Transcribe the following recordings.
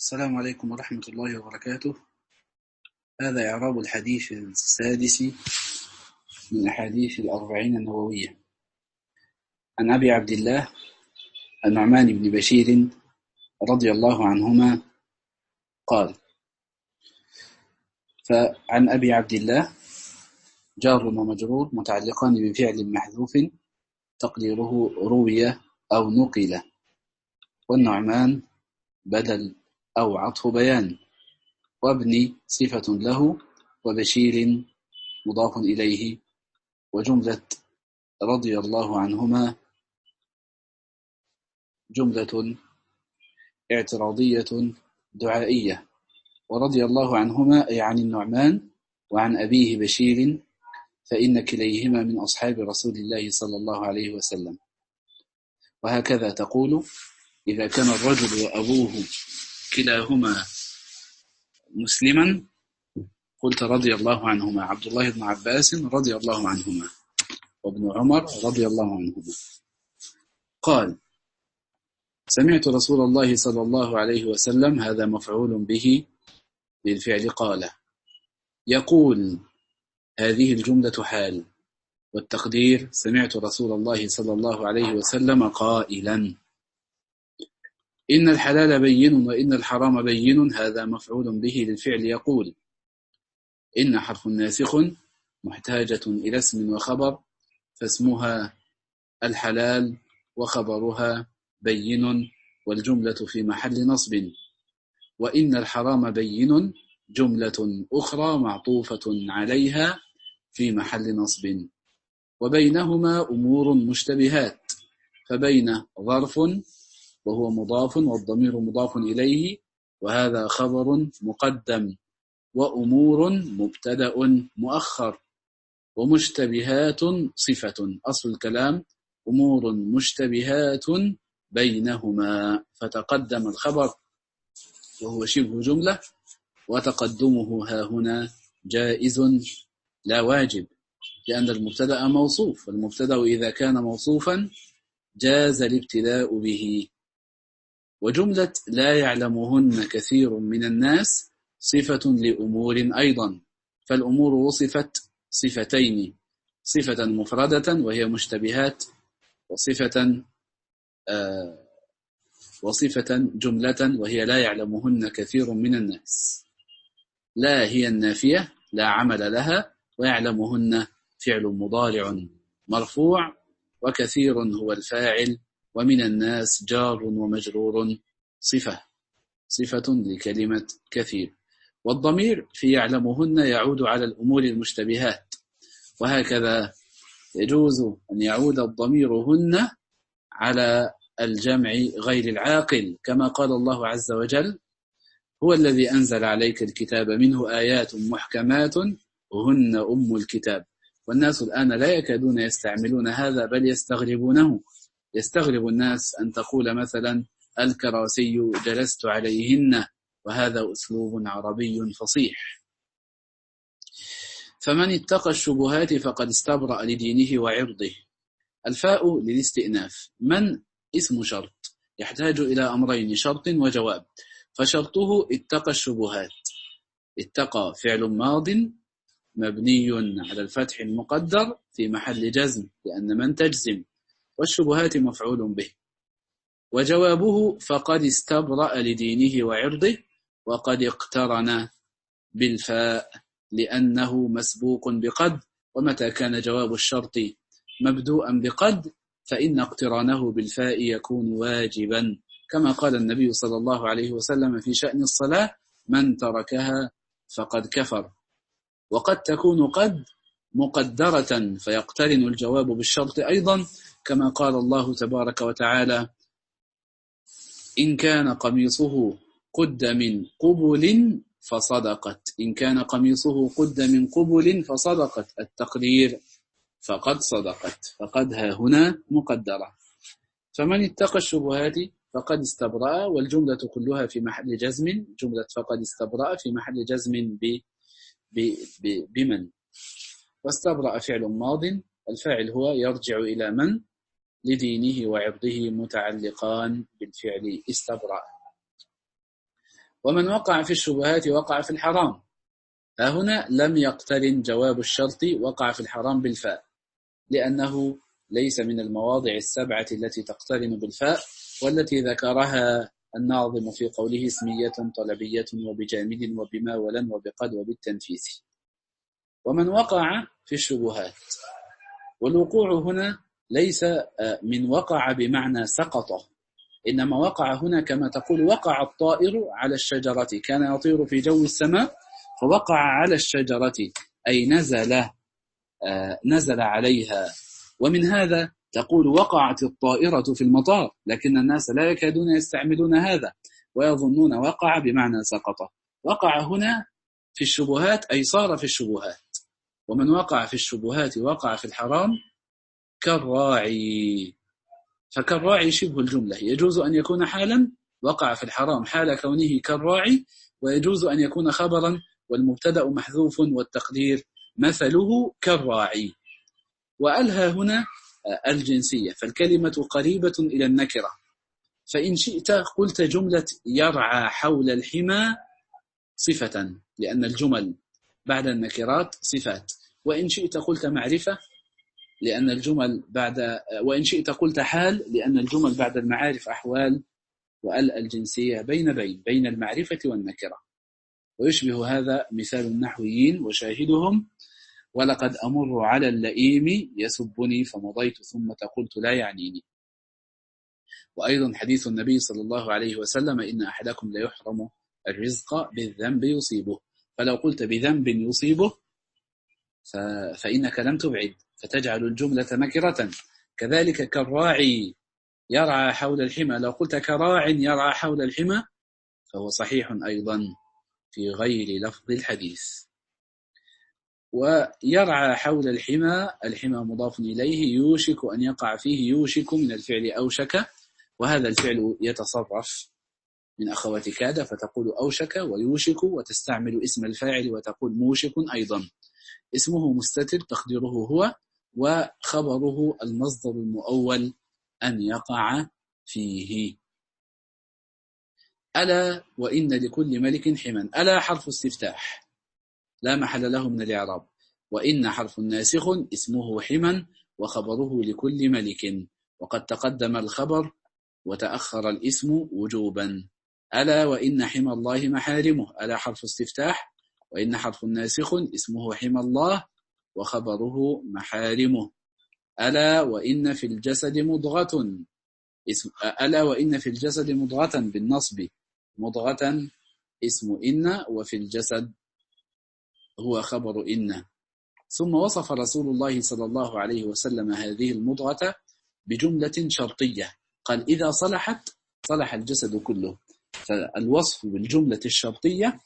السلام عليكم ورحمة الله وبركاته. هذا إعراب الحديث السادس من أحاديث الأربعين النووية عن أبي عبد الله النعمان بن بشير رضي الله عنهما قال: فعن أبي عبد الله جار ومجرور متعلقان بفعل محذوف تقديره روي أو نقل، والنعمان بدل أو عطف بيان، وابن صفة له، وبشير مضاف إليه، وجملة رضي الله عنهما جملة اعتراضية دعائية. ورضي الله عنهما أي عن النعمان وعن أبيه بشير، فإن كليهما من أصحاب رسول الله صلى الله عليه وسلم. وهكذا تقول إذا كان الرجل وأبوه كلاهما مسلما قلت رضي الله عنهما. عبد الله بن عباس رضي الله عنهما، وابن عمر رضي الله عنهما. قال: سمعت رسول الله صلى الله عليه وسلم، هذا مفعول به للفعل قال، يقول: هذه الجملة حال، والتقدير سمعت رسول الله صلى الله عليه وسلم قائلا: إن الحلال بين وإن الحرام بين، هذا مفعول به للفعل يقول. إن حرف ناسخ محتاجة إلى اسم وخبر، فاسمها الحلال وخبرها بين، والجملة في محل نصب. وإن الحرام بين جملة أخرى معطوفة عليها في محل نصب. وبينهما أمور مشتبهات، فبين ظرف وهو مضاف والضمير مضاف إليه، وهذا خبر مقدم، وأمور مبتدأ مؤخر، ومشتبهات صفة. أصل الكلام أمور مشتبهات بينهما، فتقدم الخبر وهو شبه جملة، وتقدمه ها هنا جائز لا واجب، لأن المبتدأ موصوف، والمبتدأ إذا كان موصوفا جاز الابتداء به. وجملة لا يعلمهن كثير من الناس صفة لأمور أيضا، فالأمور وصفت صفتين: صفة مفردة وهي مشتبهات، وصفة جملة وهي لا يعلمهن كثير من الناس. لا هي النافية لا عمل لها، ويعلمهن فعل مضارع مرفوع، وكثير هو الفاعل، ومن الناس جار ومجرور صفة لكلمة كثير. والضمير في يعلمهن يعود على الأمور المشتبهات، وهكذا يجوز أن يعود الضمير هن على الجمع غير العاقل، كما قال الله عز وجل: هو الذي أنزل عليك الكتاب منه آيات محكمات هن أم الكتاب. والناس الآن لا يكادون يستعملون هذا، بل يستغربونه. يستغرب الناس أن تقول مثلا الكراسي جلست عليهن، وهذا أسلوب عربي فصيح. فمن اتقى الشبهات فقد استبرأ لدينه وعرضه. الفاء للاستئناف. من اسم شرط يحتاج إلى أمرين: شرط وجواب. فشرطه اتقى الشبهات. اتقى فعل ماض مبني على الفتح المقدر في محل جزم، لأن من تجزم، والشبهات مفعول به. وجوابه فقد استبرأ لدينه وعرضه، وقد اقترن بالفاء لأنه مسبوق بقد، ومتى كان جواب الشرط مبدوءا بقد فإن اقترانه بالفاء يكون واجبا، كما قال النبي صلى الله عليه وسلم في شأن الصلاة: من تركها فقد كفر. وقد تكون قد مقدرة فيقترن الجواب بالشرط أيضا، كما قال الله تبارك وتعالى: إن كان قميصه قد من قبل فصدقت. إن كان قميصه قد من قبل فصدقت، التقدير فقد صدقت، فقد ها هنا مقدرة. فمن اتقى الشبهات فقد استبرأ، والجملة كلها في محل جزم. جملة فقد استبرأ في محل جزم بمن. واستبرأ فعل ماض، الفاعل هو يرجع إلى من، لدينه وعرضه متعلقان بالفعل استبرأ. ومن وقع في الشبهات وقع في الحرام. هنا لم يقترن جواب الشرط وقع في الحرام بالفاء، لأنه ليس من المواضع السبعة التي تقترن بالفاء، والتي ذكرها الناظم في قوله اسمية طلبية وبجامد وبما ولن وبقد وبالتنفيس. ومن وقع في الشبهات، والوقوع هنا ليس من وقع بمعنى سقط، إنما وقع هنا كما تقول وقع الطائر على الشجرة، كان يطير في جو السماء فوقع على الشجرة، أي نزل عليها. ومن هذا تقول وقعت الطائرة في المطار، لكن الناس لا يكادون يستعملون هذا ويظنون وقع بمعنى سقط. وقع هنا في الشبهات أي صار في الشبهات. ومن وقع في الشبهات وقع في الحرام كالراعي، فكالراعي شبه الجملة، يجوز أن يكون حالا وقع في الحرام حال كونه كالراعي، ويجوز أن يكون خبرا والمبتدأ محذوف والتقدير مثله كالراعي. وألها هنا الجنسية، فالكلمة قريبة إلى النكرة، فإن شئت قلت جملة يرعى حول الحمى صفة، لأن الجمل بعد النكرات صفات، وإن شئت قلت معرفة لأن الجمل وإن شئت قلت حال لأن الجمل بعد المعارف أحوال، وأل الجنسية بين المعرفة والنكرة. ويشبه هذا مثال النحويين وشاهدهم ولقد أمر على اللئيم يسبني فمضيت ثم قلت لا يعنيني. وأيضا حديث النبي صلى الله عليه وسلم إن أحدكم لا يحرم الرزق بالذنب يصيبه، فلو قلت بذنب يصيبه فإنك لم تبعد فتجعل الجملة نكرة. كذلك كالراعي يرعى حول الحمى، لو قلت كراع يرعى حول الحمى فهو صحيح أيضا في غير لفظ الحديث. ويرعى حول الحمى مضاف إليه، يوشك أن يقع فيه، يوشك من الفعل أوشك، وهذا الفعل يتصرف من أخوات كاد، فتقول أوشك ويوشك، وتستعمل اسم الفاعل وتقول موشك أيضا. اسمه مستتر تقديره هو، وخبره المصدر المؤول أن يقع فيه. ألا وإن لكل ملك حما، ألا حرف استفتاح لا محل له من الإعراب، وإن حرف ناسخ اسمه حما وخبره لكل ملك، وقد تقدم الخبر وتأخر الاسم وجوبا. ألا وإن حمى الله محارمه، ألا حرف استفتاح، وإن حرف ناسخ اسمه حمى الله وخبره محارمه. ألا وإن في الجسد مضغة، ألا وإن في الجسد مضغة بالنصب، مضغة اسم إن، وفي الجسد هو خبر إن. ثم وصف رسول الله صلى الله عليه وسلم هذه المضغة بجملة شرطية، قال إذا صلحت صلح الجسد كله. فالوصف بالجملة الشرطية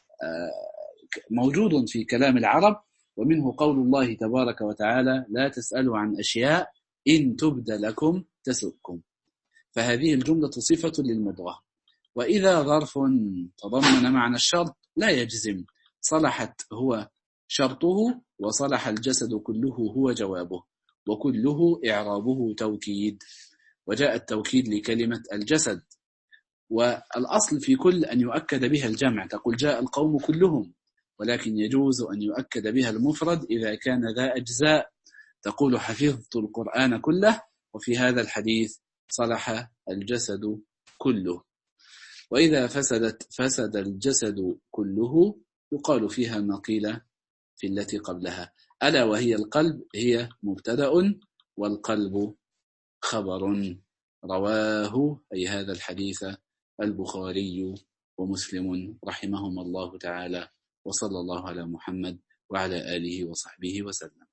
موجود في كلام العرب، ومنه قول الله تبارك وتعالى لا تسألوا عن أشياء إن تبد لكم تسؤكم، فهذه الجملة صفة للمضغة. وإذا ظرف تضمن معنى الشرط لا يجزم، صلحت هو شرطه وصلح الجسد كله هو جوابه، وكله إعرابه توكيد، وجاء التوكيد لكلمة الجسد. والأصل في كل أن يؤكد بها الجمع، تقول جاء القوم كلهم، ولكن يجوز أن يؤكد بها المفرد إذا كان ذا أجزاء، تقول حفظت القرآن كله، وفي هذا الحديث صلح الجسد كله. وإذا فسد الجسد كله يقال فيها ما قيل في التي قبلها. ألا وهي القلب هي مبتدأ والقلب خبر. رواه أي هذا الحديث البخاري ومسلم رحمهما الله تعالى، وصلى الله على محمد وعلى آله وصحبه وسلم.